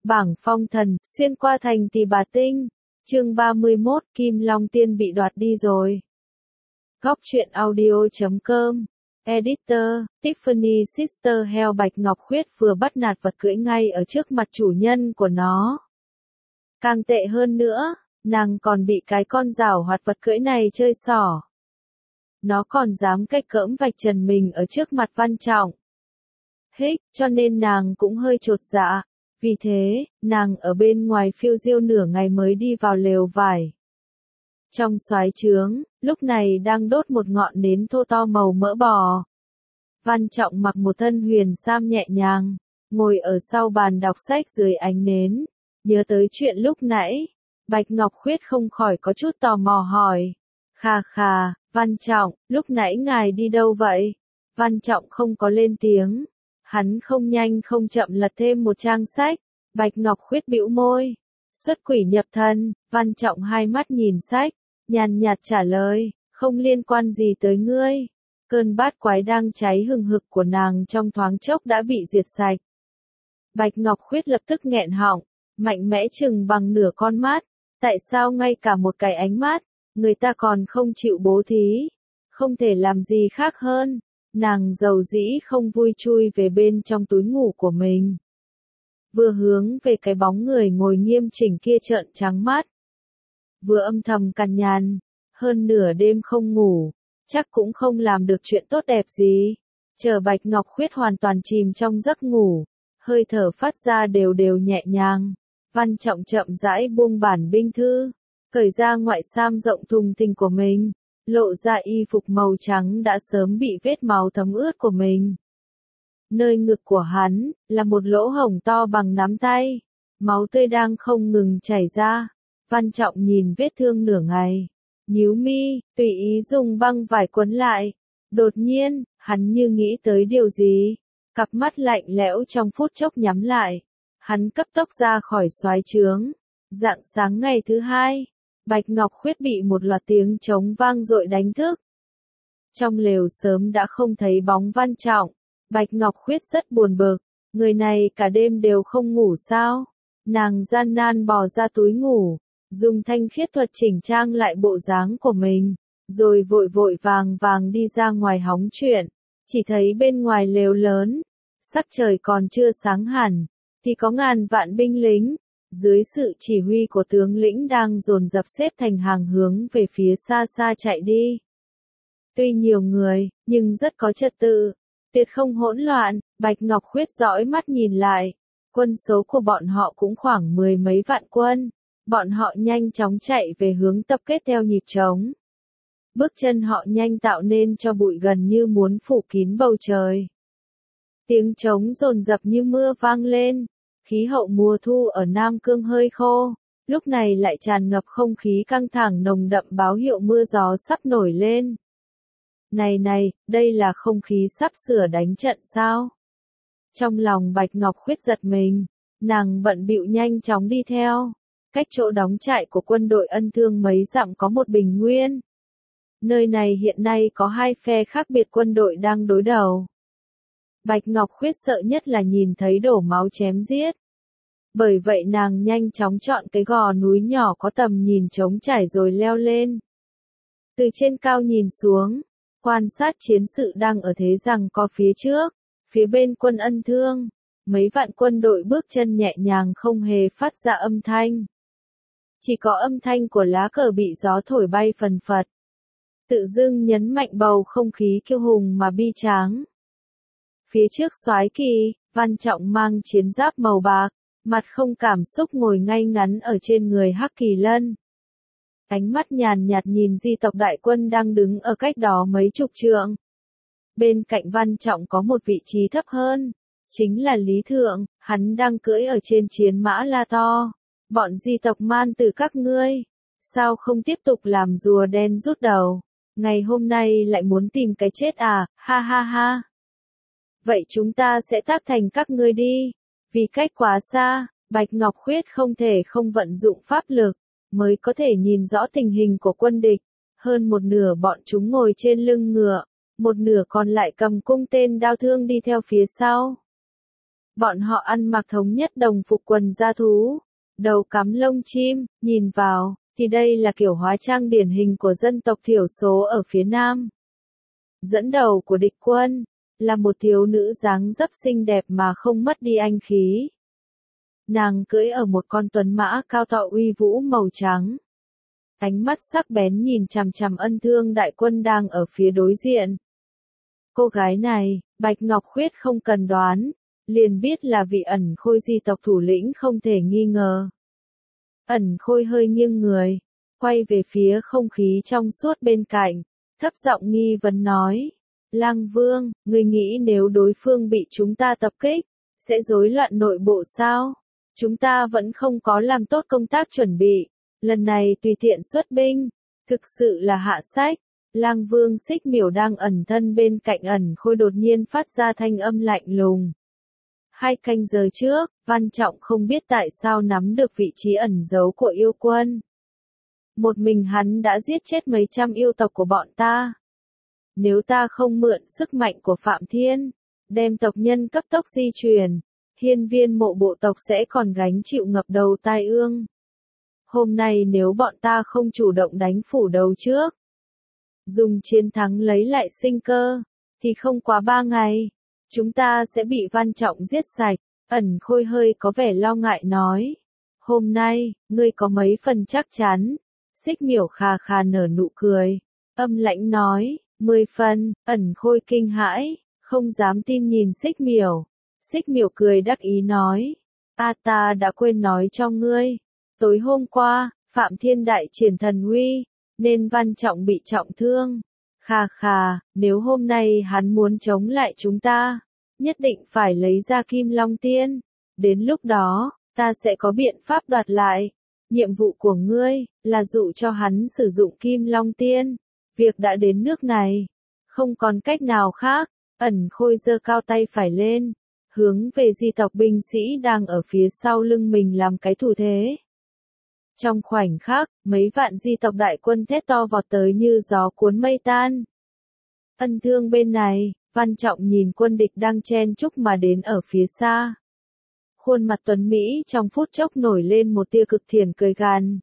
Bảng phong thần, xuyên qua thành Tỳ Bà Tinh. Chương 31, Kim Long Tiên bị đoạt đi rồi. Góc truyện audio.com. Editor, Tiffany Sister Hell. Bạch Ngọc Khuyết vừa bắt nạt vật cưỡi ngay ở trước mặt chủ nhân của nó. Càng tệ hơn nữa, nàng còn bị cái con giảo hoạt vật cưỡi này chơi xỏ. Nó còn dám cách cỡm vạch trần mình ở trước mặt Văn Trọng. Cho nên nàng cũng hơi chột dạ. Vì thế, nàng ở bên ngoài phiêu diêu nửa ngày mới đi vào lều vải. Trong xoáy trướng, lúc này đang đốt một ngọn nến thô to màu mỡ bò. Văn Trọng mặc một thân huyền sam nhẹ nhàng, ngồi ở sau bàn đọc sách dưới ánh nến. Nhớ tới chuyện lúc nãy, Bạch Ngọc Khuyết không khỏi có chút tò mò hỏi. Khà, Văn Trọng, lúc nãy ngài đi đâu vậy? Văn Trọng không có lên tiếng. Hắn không nhanh không chậm lật thêm một trang sách. Bạch Ngọc Khuyết bĩu môi. Xuất quỷ nhập thần. Văn Trọng hai mắt nhìn sách, nhàn nhạt trả lời, không liên quan gì tới ngươi. Cơn bát quái đang cháy hừng hực của nàng trong thoáng chốc đã bị diệt sạch. Bạch Ngọc Khuyết lập tức nghẹn họng, mạnh mẽ chừng bằng nửa con mắt. Tại sao ngay cả một cái ánh mắt, người ta còn không chịu bố thí? Không thể làm gì khác hơn. Nàng dầu dĩ không vui chui về bên trong túi ngủ của mình. Vừa hướng về cái bóng người ngồi nghiêm chỉnh kia trợn trắng mắt. Vừa âm thầm cằn nhằn, hơn nửa đêm không ngủ, chắc cũng không làm được chuyện tốt đẹp gì. Chờ Bạch Ngọc Khuyết hoàn toàn chìm trong giấc ngủ, hơi thở phát ra đều đều nhẹ nhàng. Văn Trọng chậm rãi buông bản binh thư, cởi ra ngoại sam rộng thùng thình của mình. Lộ ra y phục màu trắng đã sớm bị vết máu thấm ướt của mình. Nơi ngực của hắn, là một lỗ hổng to bằng nắm tay. Máu tươi đang không ngừng chảy ra. Văn Trọng nhìn vết thương nửa ngày. Nhíu mi, tùy ý dùng băng vải quấn lại. Đột nhiên, hắn như nghĩ tới điều gì. Cặp mắt lạnh lẽo trong phút chốc nhắm lại. Hắn cấp tốc ra khỏi xoáy trướng. Rạng sáng ngày thứ hai. Bạch Ngọc Khuyết bị một loạt tiếng trống vang dội đánh thức. Trong lều sớm đã không thấy bóng Văn Trọng. Bạch Ngọc Khuyết rất buồn bực. Người này cả đêm đều không ngủ sao? Nàng gian nan bò ra túi ngủ, dùng thanh khiết thuật chỉnh trang lại bộ dáng của mình, rồi vội vội vàng đi ra ngoài hóng chuyện. Chỉ thấy bên ngoài lều lớn, sắc trời còn chưa sáng hẳn, thì có ngàn vạn binh lính. Dưới sự chỉ huy của tướng lĩnh đang dồn dập xếp thành hàng hướng về phía xa xa chạy đi. Tuy nhiều người, nhưng rất có trật tự, tuyệt không hỗn loạn. Bạch Ngọc Khuyết dõi mắt nhìn lại, quân số của bọn họ cũng khoảng 10 mấy vạn quân. Bọn họ nhanh chóng chạy về hướng tập kết theo nhịp trống. Bước chân họ nhanh tạo nên cho bụi gần như muốn phủ kín bầu trời. Tiếng trống dồn dập như mưa vang lên. Khí hậu mùa thu ở Nam Cương hơi khô, lúc này lại tràn ngập không khí căng thẳng nồng đậm báo hiệu mưa gió sắp nổi lên. Này, đây là không khí sắp sửa đánh trận sao? Trong lòng Bạch Ngọc Khuyết giật mình, nàng bận bịu nhanh chóng đi theo. Cách chỗ đóng trại của quân đội Ân Thương mấy dặm có một bình nguyên. Nơi này hiện nay có hai phe khác biệt quân đội đang đối đầu. Bạch Ngọc Khuyết sợ nhất là nhìn thấy đổ máu chém giết. Bởi vậy nàng nhanh chóng chọn cái gò núi nhỏ có tầm nhìn trống trải rồi leo lên. Từ trên cao nhìn xuống, quan sát chiến sự đang ở thế giằng co phía trước, phía bên quân Ân Thương. Mấy vạn quân đội bước chân nhẹ nhàng không hề phát ra âm thanh. Chỉ có âm thanh của lá cờ bị gió thổi bay phần phật. Tự dưng nhấn mạnh bầu không khí kiêu hùng mà bi tráng. Phía trước soái kỳ, Văn Trọng mang chiến giáp màu bạc, mặt không cảm xúc ngồi ngay ngắn ở trên người Hắc Kỳ Lân. Ánh mắt nhàn nhạt nhìn di tộc đại quân đang đứng ở cách đó mấy chục trượng. Bên cạnh Văn Trọng có một vị trí thấp hơn, chính là Lý Thượng, hắn đang cưỡi ở trên chiến mã la to. Bọn di tộc man từ các ngươi, sao không tiếp tục làm rùa đen rút đầu? Ngày hôm nay lại muốn tìm cái chết à, ha. Vậy chúng ta sẽ tác thành các ngươi đi. Vì cách quá xa, Bạch Ngọc Khuyết không thể không vận dụng pháp lực, mới có thể nhìn rõ tình hình của quân địch. Hơn một nửa bọn chúng ngồi trên lưng ngựa, một nửa còn lại cầm cung tên đao thương đi theo phía sau. Bọn họ ăn mặc thống nhất đồng phục quần da thú, đầu cắm lông chim, nhìn vào, thì đây là kiểu hóa trang điển hình của dân tộc thiểu số ở phía Nam. Dẫn đầu của địch quân, là một thiếu nữ dáng dấp xinh đẹp mà không mất đi anh khí. Nàng cưỡi ở một con tuấn mã cao to uy vũ màu trắng. Ánh mắt sắc bén nhìn chằm chằm Ân Thương đại quân đang ở phía đối diện. Cô gái này, Bạch Ngọc Khuyết không cần đoán, liền biết là vị Ẩn Khôi di tộc thủ lĩnh không thể nghi ngờ. Ẩn Khôi hơi nghiêng người, quay về phía không khí trong suốt bên cạnh, thấp giọng nghi vấn nói. Lang Vương, ngươi nghĩ nếu đối phương bị chúng ta tập kích, sẽ rối loạn nội bộ sao? Chúng ta vẫn không có làm tốt công tác chuẩn bị, lần này tùy tiện xuất binh, thực sự là hạ sách. Lang Vương Xích Miểu đang ẩn thân bên cạnh Ẩn Khôi đột nhiên phát ra thanh âm lạnh lùng. 2 canh giờ trước, Văn Trọng không biết tại sao nắm được vị trí ẩn giấu của yêu quân. Một mình hắn đã giết chết mấy trăm yêu tộc của bọn ta. Nếu ta không mượn sức mạnh của Phạm Thiên, đem tộc nhân cấp tốc di chuyển, hiên viên mộ bộ tộc sẽ còn gánh chịu ngập đầu tai ương. Hôm nay nếu bọn ta không chủ động đánh phủ đầu trước, dùng chiến thắng lấy lại sinh cơ, thì không quá 3 ngày, chúng ta sẽ bị Văn Trọng giết sạch. Ẩn Khôi hơi có vẻ lo ngại nói. Hôm nay, ngươi có mấy phần chắc chắn? Xích Miểu khà khà nở nụ cười, âm lãnh nói. 10 phần. Ẩn Khôi kinh hãi, không dám tin nhìn Xích Miểu. Xích Miểu cười đắc ý nói. Ta đã quên nói cho ngươi. Tối hôm qua, Phạm Thiên đại triển thần uy, nên Văn Trọng bị trọng thương. Khà khà, nếu hôm nay hắn muốn chống lại chúng ta, nhất định phải lấy ra Kim Long Tiên. Đến lúc đó, ta sẽ có biện pháp đoạt lại. Nhiệm vụ của ngươi, là dụ cho hắn sử dụng Kim Long Tiên. Việc đã đến nước này, không còn cách nào khác. Ẩn Khôi giơ cao tay phải lên, hướng về di tộc binh sĩ đang ở phía sau lưng mình làm cái thủ thế. Trong khoảnh khắc, mấy vạn di tộc đại quân thét to vọt tới như gió cuốn mây tan. Ân Thương bên này, Văn Trọng nhìn quân địch đang chen chúc mà đến ở phía xa. Khuôn mặt tuấn Mỹ trong phút chốc nổi lên một tia cực thiện cười gằn.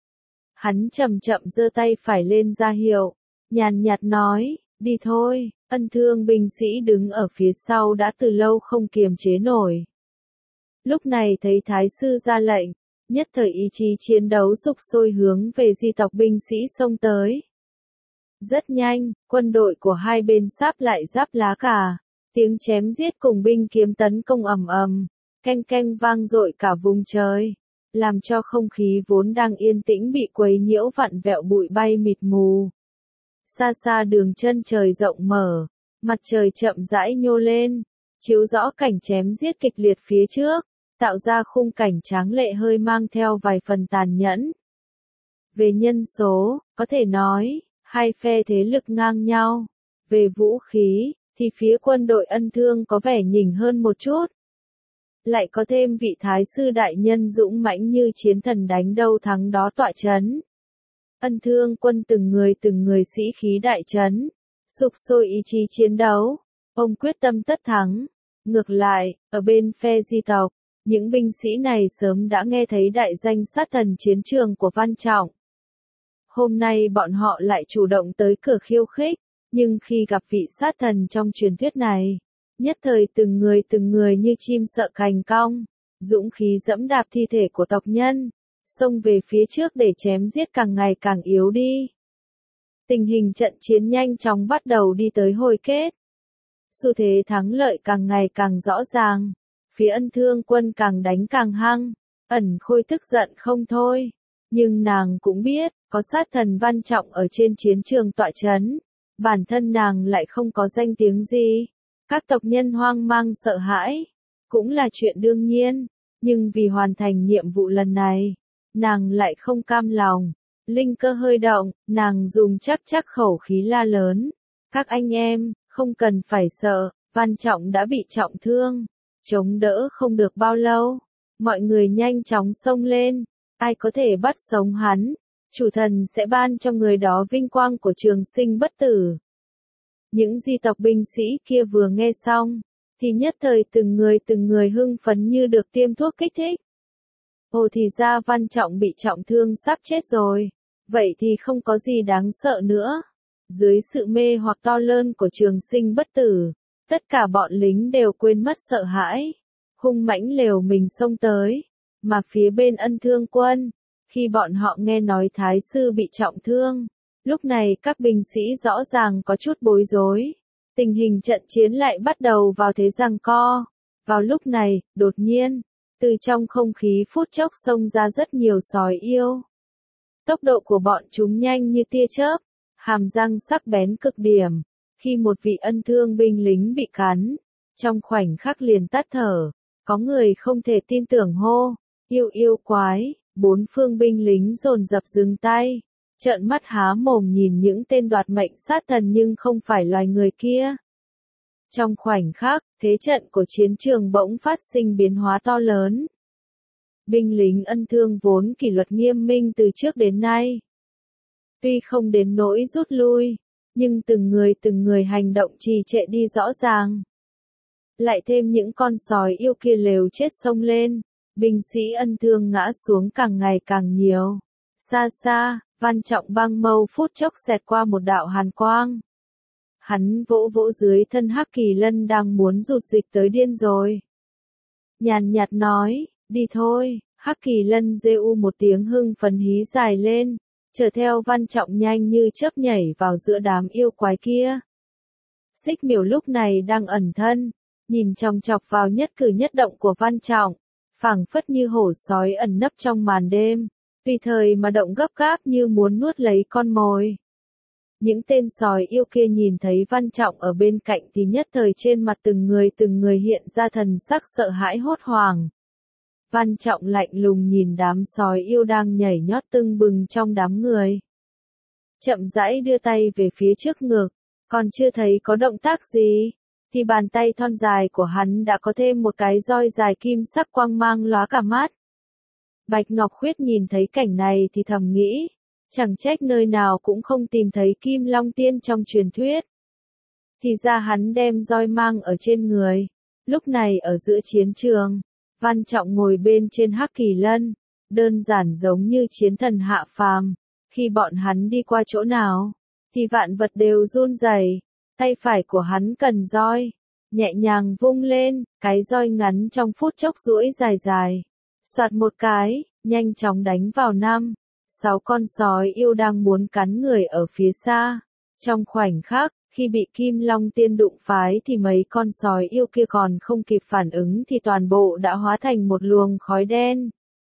Hắn chậm chậm giơ tay phải lên ra hiệu, nhàn nhạt nói, đi thôi. Ân Thương binh sĩ đứng ở phía sau đã từ lâu không kiềm chế nổi. Lúc này thấy Thái sư ra lệnh, nhất thời ý chí chiến đấu sục sôi hướng về di tộc binh sĩ xông tới. Rất nhanh, quân đội của hai bên sáp lại giáp lá cả, tiếng chém giết cùng binh kiếm tấn công ầm ầm, keng keng vang dội cả vùng trời, làm cho không khí vốn đang yên tĩnh bị quấy nhiễu vặn vẹo bụi bay mịt mù. Xa xa đường chân trời rộng mở, mặt trời chậm rãi nhô lên, chiếu rõ cảnh chém giết kịch liệt phía trước, tạo ra khung cảnh tráng lệ hơi mang theo vài phần tàn nhẫn. Về nhân số, có thể nói, hai phe thế lực ngang nhau. Về vũ khí, thì phía quân đội Ân Thương có vẻ nhỉnh hơn một chút. Lại có thêm vị thái sư đại nhân dũng mãnh như chiến thần đánh đâu thắng đó tọa chấn. Ân Thương quân từng người sĩ khí đại chấn, sục sôi ý chí chiến đấu, ông quyết tâm tất thắng. Ngược lại, ở bên phe di tộc, những binh sĩ này sớm đã nghe thấy đại danh sát thần chiến trường của Văn Trọng. Hôm nay bọn họ lại chủ động tới cửa khiêu khích, nhưng khi gặp vị sát thần trong truyền thuyết này, nhất thời từng người như chim sợ cành cong, dũng khí dẫm đạp thi thể của tộc nhân, xông về phía trước để chém giết càng ngày càng yếu đi. Tình hình trận chiến nhanh chóng bắt đầu đi tới hồi kết. Xu thế thắng lợi càng ngày càng rõ ràng, phía Ân Thương quân càng đánh càng hăng. Ẩn Khôi tức giận không thôi, nhưng nàng cũng biết, có sát thần Văn Trọng ở trên chiến trường tọa chấn, bản thân nàng lại không có danh tiếng gì. Các tộc nhân hoang mang sợ hãi, cũng là chuyện đương nhiên, nhưng vì hoàn thành nhiệm vụ lần này, nàng lại không cam lòng. Linh cơ hơi động, nàng dùng chắc khẩu khí la lớn. Các anh em, không cần phải sợ, Văn Trọng đã bị trọng thương, chống đỡ không được bao lâu. Mọi người nhanh chóng xông lên, ai có thể bắt sống hắn, chủ thần sẽ ban cho người đó vinh quang của trường sinh bất tử. Những di tộc binh sĩ kia vừa nghe xong, thì nhất thời từng người hưng phấn như được tiêm thuốc kích thích. Ồ thì ra Văn Trọng bị trọng thương sắp chết rồi, vậy thì không có gì đáng sợ nữa. Dưới sự mê hoặc to lớn của Trường Sinh bất tử, tất cả bọn lính đều quên mất sợ hãi, hung mãnh liều mình xông tới, mà phía bên Ân Thương Quân, khi bọn họ nghe nói Thái sư bị trọng thương, lúc này các binh sĩ rõ ràng có chút bối rối, tình hình trận chiến lại bắt đầu vào thế giằng co. Vào lúc này, đột nhiên, từ trong không khí phút chốc xông ra rất nhiều sói yêu. Tốc độ của bọn chúng nhanh như tia chớp, hàm răng sắc bén cực điểm. Khi một vị Ân Thương binh lính bị cắn, trong khoảnh khắc liền tắt thở, có người không thể tin tưởng hô, yêu quái, bốn phương binh lính dồn dập dừng tay, trợn mắt há mồm nhìn những tên đoạt mệnh sát thần nhưng không phải loài người kia. Trong khoảnh khắc, thế trận của chiến trường bỗng phát sinh biến hóa to lớn. Binh lính Ân Thương vốn kỷ luật nghiêm minh từ trước đến nay. Tuy không đến nỗi rút lui, nhưng từng người hành động trì trệ đi rõ ràng. Lại thêm những con sói yêu kia lều chết xông lên, binh sĩ Ân Thương ngã xuống càng ngày càng nhiều. Xa xa, Văn Trọng băng mâu phút chốc xẹt qua một đạo hàn quang. Hắn vỗ vỗ dưới thân Hắc Kỳ Lân đang muốn rụt dịch tới điên rồi. Nhàn nhạt nói, đi thôi. Hắc Kỳ Lân rêu một tiếng hưng phấn hí dài lên, chở theo Văn Trọng nhanh như chớp nhảy vào giữa đám yêu quái kia. Xích Miểu lúc này đang ẩn thân, nhìn chòng chọc vào nhất cử nhất động của Văn Trọng, phảng phất như hổ sói ẩn nấp trong màn đêm, tùy thời mà động gấp gáp như muốn nuốt lấy con mồi. Những tên sói yêu kia nhìn thấy Văn Trọng ở bên cạnh thì nhất thời trên mặt từng người hiện ra thần sắc sợ hãi hốt hoảng. Văn Trọng lạnh lùng nhìn đám sói yêu đang nhảy nhót tưng bừng trong đám người. Chậm rãi đưa tay về phía trước ngực, còn chưa thấy có động tác gì, thì bàn tay thon dài của hắn đã có thêm một cái roi dài kim sắc quang mang lóa cả mắt. Bạch Ngọc Khuyết nhìn thấy cảnh này thì thầm nghĩ, chẳng trách nơi nào cũng không tìm thấy Kim Long Tiên trong truyền thuyết. Thì ra hắn đem roi mang ở trên người. Lúc này ở giữa chiến trường, Văn Trọng ngồi bên trên Hắc Kỳ Lân, đơn giản giống như chiến thần hạ phàm. Khi bọn hắn đi qua chỗ nào, thì vạn vật đều run rẩy. Tay phải của hắn cần roi, nhẹ nhàng vung lên, cái roi ngắn trong phút chốc duỗi dài dài. Soạt một cái, nhanh chóng đánh vào 6 con sói yêu đang muốn cắn người ở phía xa. Trong khoảnh khắc, khi bị Kim Long Tiên đụng phái thì mấy con sói yêu kia còn không kịp phản ứng thì toàn bộ đã hóa thành một luồng khói đen.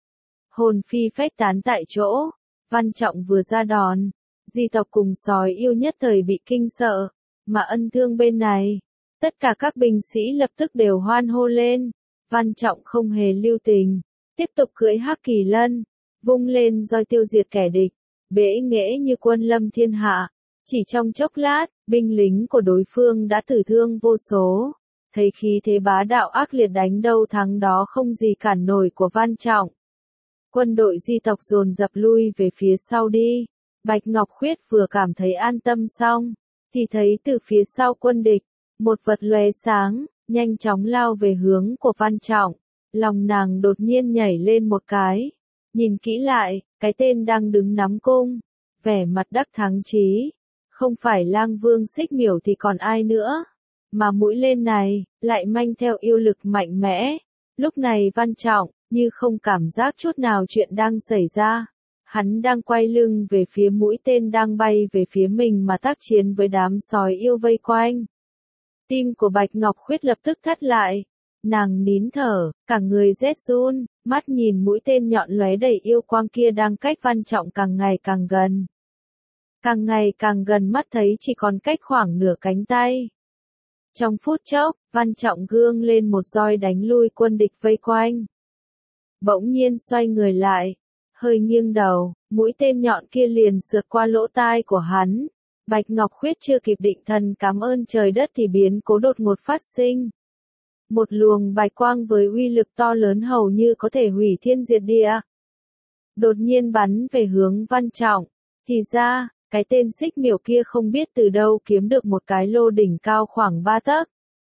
Hồn phi phách tán tại chỗ, Văn Trọng vừa ra đòn, di tộc cùng sói yêu nhất thời bị kinh sợ, mà Ân Thương bên này, tất cả các binh sĩ lập tức đều hoan hô lên. Văn Trọng không hề lưu tình, tiếp tục cưỡi Hắc Kỳ Lân, vung lên roi tiêu diệt kẻ địch, bẽ nghễ như quân lâm thiên hạ. Chỉ trong chốc lát, binh lính của đối phương đã tử thương vô số. Thấy khí thế bá đạo ác liệt đánh đâu thắng đó không gì cản nổi của Văn Trọng. Quân đội di tộc dồn dập lui về phía sau đi. Bạch Ngọc Khuyết vừa cảm thấy an tâm xong, thì thấy từ phía sau quân địch, một vật lóe sáng, nhanh chóng lao về hướng của Văn Trọng. Lòng nàng đột nhiên nhảy lên một cái. Nhìn kỹ lại, cái tên đang đứng nắm cung, vẻ mặt đắc thắng chí. Không phải Lang Vương Xích Miểu thì còn ai nữa, mà mũi tên này, lại mang theo yêu lực mạnh mẽ. Lúc này Văn Trọng, như không cảm giác chút nào chuyện đang xảy ra. Hắn đang quay lưng về phía mũi tên đang bay về phía mình mà tác chiến với đám sói yêu vây quanh. Tim của Bạch Ngọc Khuyết lập tức thắt lại. Nàng nín thở, cả người rét run, mắt nhìn mũi tên nhọn lóe đầy yêu quang kia đang cách Văn Trọng càng ngày càng gần. Càng ngày càng gần mắt thấy chỉ còn cách khoảng nửa cánh tay. Trong phút chốc, Văn Trọng gương lên một roi đánh lui quân địch vây quanh. Bỗng nhiên xoay người lại, hơi nghiêng đầu, mũi tên nhọn kia liền sượt qua lỗ tai của hắn. Bạch Ngọc Khuyết chưa kịp định thần cảm ơn trời đất thì biến cố đột ngột phát sinh. Một luồng bạch quang với uy lực to lớn hầu như có thể hủy thiên diệt địa. Đột nhiên bắn về hướng Văn Trọng. Thì ra, cái tên Xích Miểu kia không biết từ đâu kiếm được một cái lô đỉnh cao khoảng 3 tấc.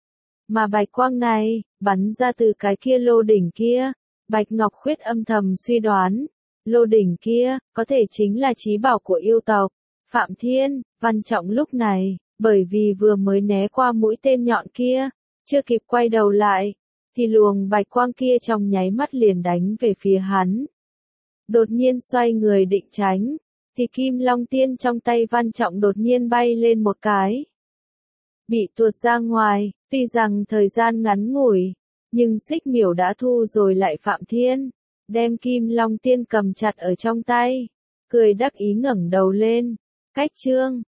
Mà bạch quang này, bắn ra từ cái kia lô đỉnh kia. Bạch Ngọc Khuyết âm thầm suy đoán, lô đỉnh kia, có thể chính là chí bảo của yêu tộc. Phạm Thiên, Văn Trọng lúc này, bởi vì vừa mới né qua mũi tên nhọn kia, chưa kịp quay đầu lại, thì luồng bạch quang kia trong nháy mắt liền đánh về phía hắn. Đột nhiên xoay người định tránh, thì Kim Long Tiên trong tay Văn Trọng đột nhiên bay lên một cái. Bị tuột ra ngoài, tuy rằng thời gian ngắn ngủi, nhưng Xích Miểu đã thu rồi lại Phạm Thiên, đem Kim Long Tiên cầm chặt ở trong tay, cười đắc ý ngẩng đầu lên. Cách chương